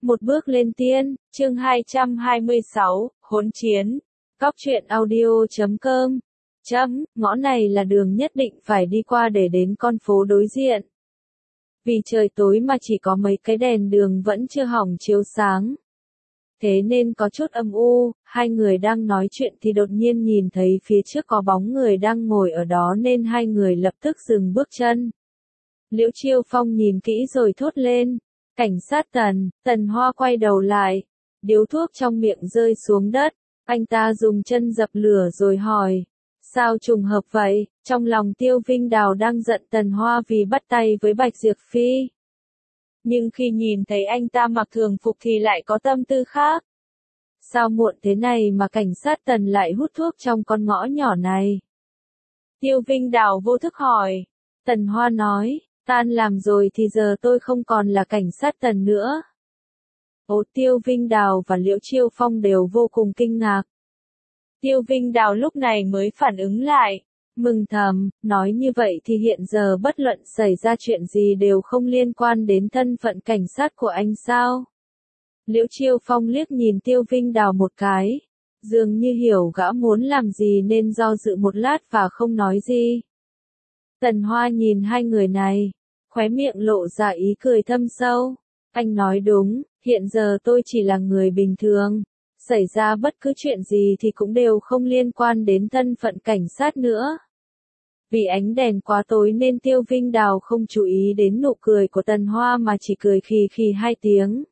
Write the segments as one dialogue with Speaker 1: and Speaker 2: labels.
Speaker 1: Một bước lên tiên, chương 226, hỗn chiến. Cóc truyện audio.com. Ngõ này là đường nhất định phải đi qua để đến con phố đối diện. Vì trời tối mà chỉ có mấy cái đèn đường vẫn chưa hỏng chiếu sáng. Thế nên có chút âm u, hai người đang nói chuyện thì đột nhiên nhìn thấy phía trước có bóng người đang ngồi ở đó nên hai người lập tức dừng bước chân. Liễu Chiêu Phong nhìn kỹ rồi thốt lên. Cảnh sát Tần. Tần Hoa quay đầu lại. Điếu thuốc trong miệng rơi xuống đất. Anh ta dùng chân dập lửa rồi hỏi. Sao trùng hợp vậy? Trong lòng Tiêu Vinh Đào đang giận Tần Hoa vì bắt tay với Bạch Diệp Phi. Nhưng khi nhìn thấy anh ta mặc thường phục thì lại có tâm tư khác. Sao muộn thế này mà cảnh sát Tần lại hút thuốc trong con ngõ nhỏ này? Tiêu Vinh Đào vô thức hỏi. Tần Hoa nói. Tan làm rồi thì giờ tôi không còn là cảnh sát Tần nữa. Tiêu Vinh Đào và Liễu Chiêu Phong đều vô cùng kinh ngạc. Tiêu Vinh Đào lúc này mới phản ứng lại, mừng thầm, nói như vậy thì hiện giờ bất luận xảy ra chuyện gì đều không liên quan đến thân phận cảnh sát của anh sao? Liễu Chiêu Phong liếc nhìn Tiêu Vinh Đào một cái, dường như hiểu gã muốn làm gì nên do dự một lát và không nói gì. Tần Hoa nhìn hai người này, khóe miệng lộ ra ý cười thâm sâu. Anh nói đúng, hiện giờ tôi chỉ là người bình thường. Xảy ra bất cứ chuyện gì thì cũng đều không liên quan đến thân phận cảnh sát nữa. Vì ánh đèn quá tối nên Tiêu Vinh Đào không chú ý đến nụ cười của Tần Hoa mà chỉ cười khì khì hai tiếng.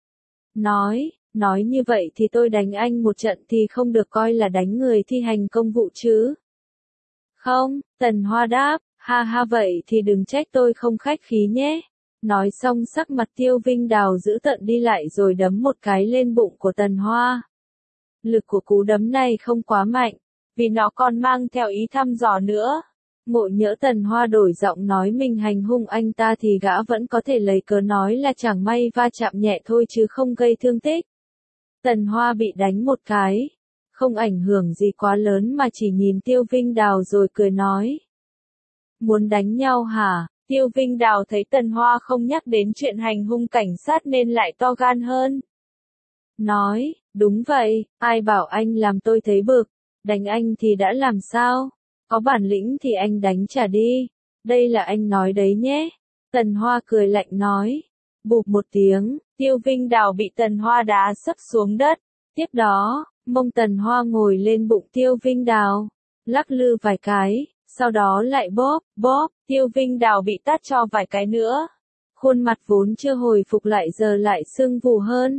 Speaker 1: Nói như vậy thì tôi đánh anh một trận thì không được coi là đánh người thi hành công vụ chứ? Không, Tần Hoa đáp, ha vậy thì đừng trách tôi không khách khí nhé. Nói xong sắc mặt Tiêu Vinh Đào dữ tợn đi lại rồi đấm một cái lên bụng của Tần Hoa. Lực của cú đấm này không quá mạnh, vì nó còn mang theo ý thăm dò nữa. Ngộ nhỡ Tần Hoa đổi giọng nói mình hành hung anh ta thì gã vẫn có thể lấy cớ nói là chẳng may va chạm nhẹ thôi chứ không gây thương tích. Tần Hoa bị đánh một cái, không ảnh hưởng gì quá lớn mà chỉ nhìn Tiêu Vinh Đào rồi cười nói. Muốn đánh nhau hả? Tiêu Vinh Đào thấy Tần Hoa không nhắc đến chuyện hành hung cảnh sát nên lại to gan hơn. Nói, đúng vậy, ai bảo anh làm tôi thấy bực, đánh anh thì đã làm sao? Có bản lĩnh thì anh đánh trả đi, đây là anh nói đấy nhé. Tần Hoa cười lạnh nói. Bụp một tiếng, Tiêu Vinh Đào bị Tần Hoa đá sấp xuống đất. Tiếp đó, mông Tần Hoa ngồi lên bụng Tiêu Vinh Đào, lắc lư vài cái. Sau đó lại bóp, Tiêu Vinh Đào bị tát cho vài cái nữa. Khuôn mặt vốn chưa hồi phục lại giờ lại sưng vù hơn.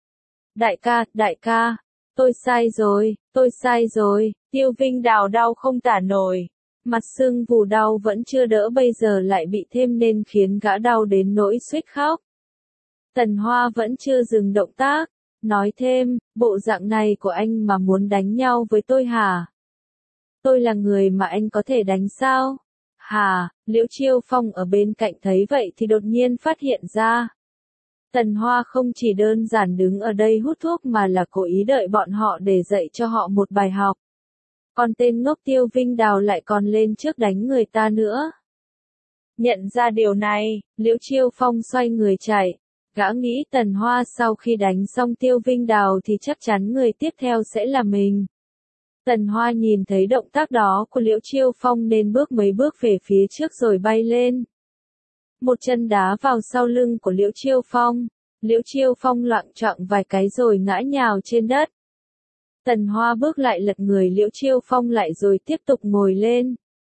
Speaker 1: Đại ca, tôi sai rồi, Tiêu Vinh Đào đau không tả nổi. Mặt sưng vù đau vẫn chưa đỡ bây giờ lại bị thêm nên khiến gã đau đến nỗi suýt khóc. Tần Hoa vẫn chưa dừng động tác, nói thêm, bộ dạng này của anh mà muốn đánh nhau với tôi hả? Tôi là người mà anh có thể đánh sao? Hả? Liễu Chiêu Phong ở bên cạnh thấy vậy thì đột nhiên phát hiện ra. Tần Hoa không chỉ đơn giản đứng ở đây hút thuốc mà là cố ý đợi bọn họ để dạy cho họ một bài học. Còn tên ngốc Tiêu Vinh Đào lại còn lên trước đánh người ta nữa. Nhận ra điều này, Liễu Chiêu Phong xoay người chạy. Gã nghĩ Tần Hoa sau khi đánh xong Tiêu Vinh Đào thì chắc chắn người tiếp theo sẽ là mình. Tần Hoa nhìn thấy động tác đó của Liễu Chiêu Phong nên bước mấy bước về phía trước rồi bay lên. Một chân đá vào sau lưng của Liễu Chiêu Phong. Liễu Chiêu Phong loạng choạng vài cái rồi ngã nhào trên đất. Tần Hoa bước lại lật người Liễu Chiêu Phong lại rồi tiếp tục ngồi lên.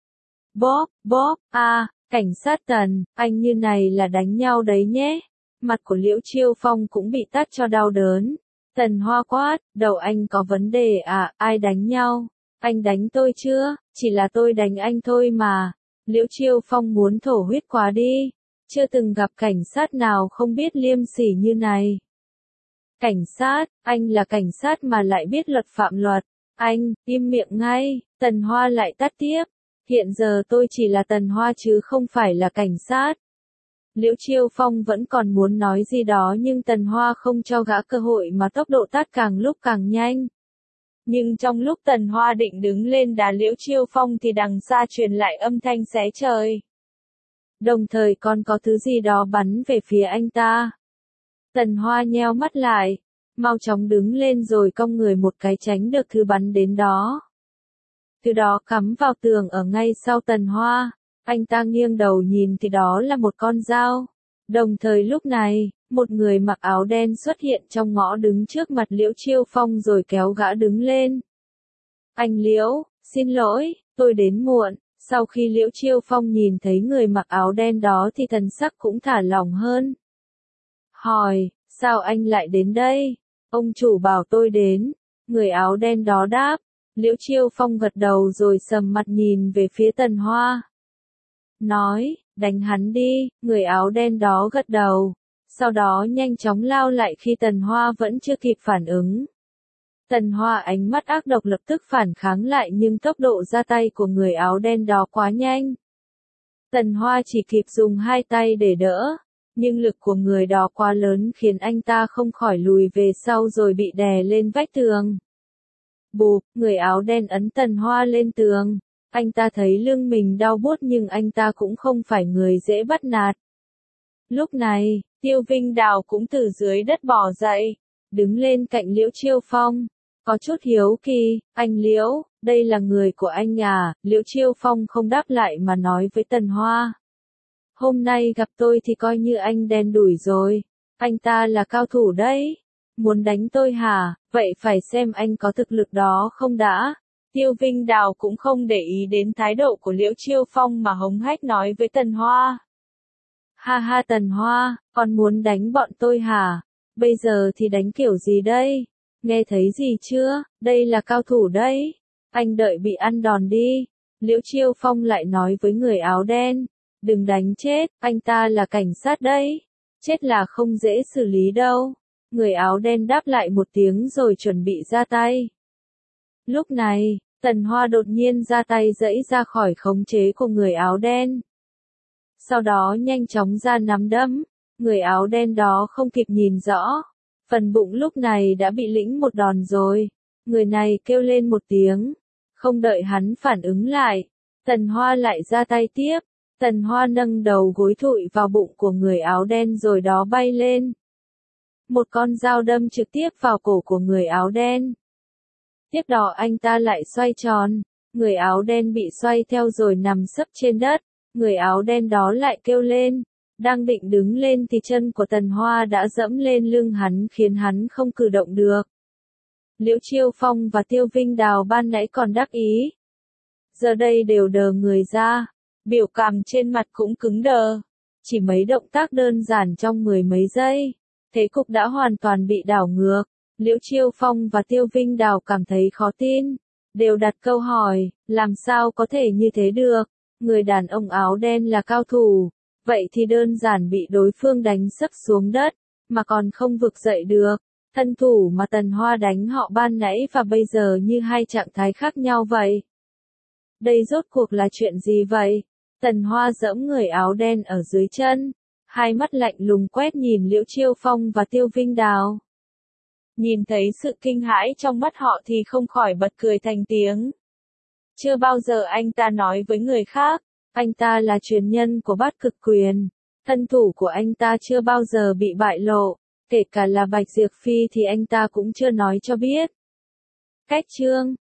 Speaker 1: Bóp, cảnh sát Tần, anh như này là đánh nhau đấy nhé. Mặt của Liễu Chiêu Phong cũng bị tát cho đau đớn. Tần Hoa quát, đầu anh có vấn đề à, ai đánh nhau? Anh đánh tôi chưa? Chỉ là tôi đánh anh thôi mà. Liễu Chiêu Phong muốn thổ huyết quá đi. Chưa từng gặp cảnh sát nào không biết liêm sỉ như này. Cảnh sát, anh là cảnh sát mà lại biết luật phạm luật. Anh, im miệng ngay, Tần Hoa lại tát tiếp. Hiện giờ tôi chỉ là Tần Hoa chứ không phải là cảnh sát. Liễu Chiêu Phong vẫn còn muốn nói gì đó nhưng Tần Hoa không cho gã cơ hội mà tốc độ tát càng lúc càng nhanh. Nhưng trong lúc Tần Hoa định đứng lên đá Liễu Chiêu Phong thì đằng xa truyền lại âm thanh xé trời. Đồng thời còn có thứ gì đó bắn về phía anh ta. Tần Hoa nheo mắt lại, mau chóng đứng lên rồi cong người một cái tránh được thứ bắn đến đó. Thứ đó cắm vào tường ở ngay sau Tần Hoa, anh ta nghiêng đầu nhìn thì đó là một con dao. Đồng thời lúc này, một người mặc áo đen xuất hiện trong ngõ đứng trước mặt Liễu Chiêu Phong rồi kéo gã đứng lên. Anh Liễu, xin lỗi, tôi đến muộn. Sau khi Liễu Chiêu Phong nhìn thấy người mặc áo đen đó thì thần sắc cũng thả lỏng hơn. Hỏi, sao anh lại đến đây? Ông chủ bảo tôi đến. Người áo đen đó đáp. Liễu Chiêu Phong gật đầu rồi sầm mặt nhìn về phía Tần Hoa. Nói, đánh hắn đi, người áo đen đó gật đầu. Sau đó nhanh chóng lao lại khi Tần Hoa vẫn chưa kịp phản ứng. Tần Hoa ánh mắt ác độc lập tức phản kháng lại nhưng tốc độ ra tay của người áo đen đó quá nhanh. Tần Hoa chỉ kịp dùng hai tay để đỡ, nhưng lực của người đó quá lớn khiến anh ta không khỏi lùi về sau rồi bị đè lên vách tường. Bụp, người áo đen ấn Tần Hoa lên tường. Anh ta thấy lưng mình đau buốt nhưng anh ta cũng không phải người dễ bắt nạt. Lúc này, Tiêu Vinh Đào cũng từ dưới đất bò dậy, đứng lên cạnh Liễu Chiêu Phong. Có chút hiếu kỳ, anh Liễu, đây là người của anh à? Liễu Chiêu Phong không đáp lại mà nói với Tần Hoa. Hôm nay gặp tôi thì coi như anh đen đủi rồi. Anh ta là cao thủ đấy. Muốn đánh tôi hả? Vậy phải xem anh có thực lực đó không đã. Tiêu Vinh Đào cũng không để ý đến thái độ của Liễu Chiêu Phong mà hống hách nói với Tần Hoa. Ha ha Tần Hoa, con muốn đánh bọn tôi hả? Bây giờ thì đánh kiểu gì đây? Nghe thấy gì chưa? Đây là cao thủ đấy. Anh đợi bị ăn đòn đi. Liễu Chiêu Phong lại nói với người áo đen. Đừng đánh chết, anh ta là cảnh sát đấy. Chết là không dễ xử lý đâu. Người áo đen đáp lại một tiếng rồi chuẩn bị ra tay. Lúc này, Tần Hoa đột nhiên ra tay giãy ra khỏi khống chế của người áo đen. Sau đó nhanh chóng ra nắm đấm. Người áo đen đó không kịp nhìn rõ. Phần bụng lúc này đã bị lĩnh một đòn rồi. Người này kêu lên một tiếng. Không đợi hắn phản ứng lại. Tần Hoa lại ra tay tiếp. Tần Hoa nâng đầu gối thụi vào bụng của người áo đen rồi đó bay lên. Một con dao đâm trực tiếp vào cổ của người áo đen. Tiếp đó anh ta lại xoay tròn. Người áo đen bị xoay theo rồi nằm sấp trên đất. Người áo đen đó lại kêu lên. Đang định đứng lên thì chân của Tần Hoa đã dẫm lên lưng hắn khiến hắn không cử động được. Liễu Chiêu Phong và Tiêu Vinh Đào ban nãy còn đắc ý. Giờ đây đều đờ người ra. Biểu cảm trên mặt cũng cứng đờ. Chỉ mấy động tác đơn giản trong mười mấy giây. Thế cục đã hoàn toàn bị đảo ngược. Liễu Chiêu Phong và Tiêu Vinh Đào cảm thấy khó tin. Đều đặt câu hỏi, làm sao có thể như thế được? Người đàn ông áo đen là cao thủ. Vậy thì đơn giản bị đối phương đánh sấp xuống đất, mà còn không vực dậy được. Thân thủ mà Tần Hoa đánh họ ban nãy và bây giờ như hai trạng thái khác nhau vậy. Đây rốt cuộc là chuyện gì vậy? Tần Hoa giẫm người áo đen ở dưới chân. Hai mắt lạnh lùng quét nhìn Liễu Chiêu Phong và Tiêu Vinh Đào. Nhìn thấy sự kinh hãi trong mắt họ thì không khỏi bật cười thành tiếng. Chưa bao giờ anh ta nói với người khác. Anh ta là truyền nhân của Bát Cực Quyền. Thân thủ của anh ta chưa bao giờ bị bại lộ. Kể cả là Bạch Diệp Phi thì anh ta cũng chưa nói cho biết. Cách chương